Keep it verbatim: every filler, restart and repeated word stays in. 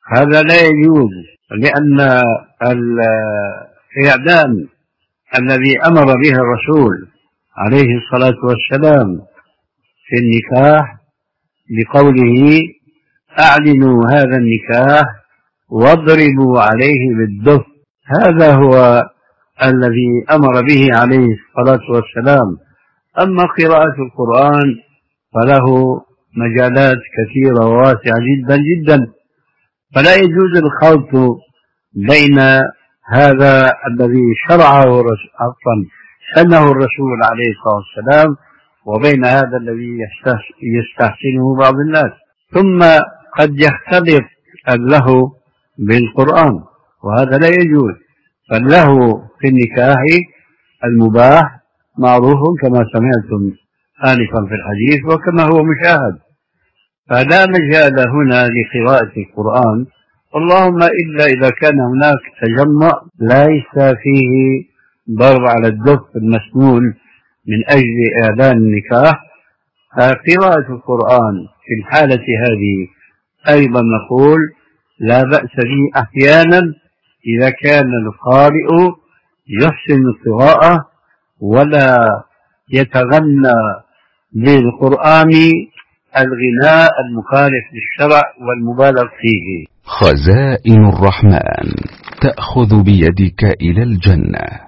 هذا لا يجوز، لأن الإعلان الذي أمر به الرسول عليه الصلاة والسلام في النكاح بقوله أعلنوا هذا النكاح واضربوا عليه بالدف، هذا هو الذي أمر به عليه الصلاة والسلام. أما قراءة القرآن فله مجالات كثيرة وواسعة جدا جدا، فلا يجوز الخلط بين هذا الذي شرعه عفوا سنه الرسول عليه الصلاة والسلام وبين هذا الذي يستحسنه بعض الناس. ثم قد يختلط اللهو بالقرآن، وهذا لا يجوز. فاللهو في النكاح المباح معروف كما سمعتم آنفا في الحديث وكما هو مشاهد، فلا مجال هنا لقراءة القرآن، اللهم إلا إذا كان هناك تجمع ليس فيه ضرب على الدف المسنون من أجل إعلان النكاح. قراءة القرآن في الحالة هذه أيضا نقول لا بأس به أحيانا إذا كان القارئ يحسن القراءة ولا يتغنى بالقرآن الغناء المخالف للشرع والمبالغ فيه. خزائن الرحمن تأخذ بيدك إلى الجنة.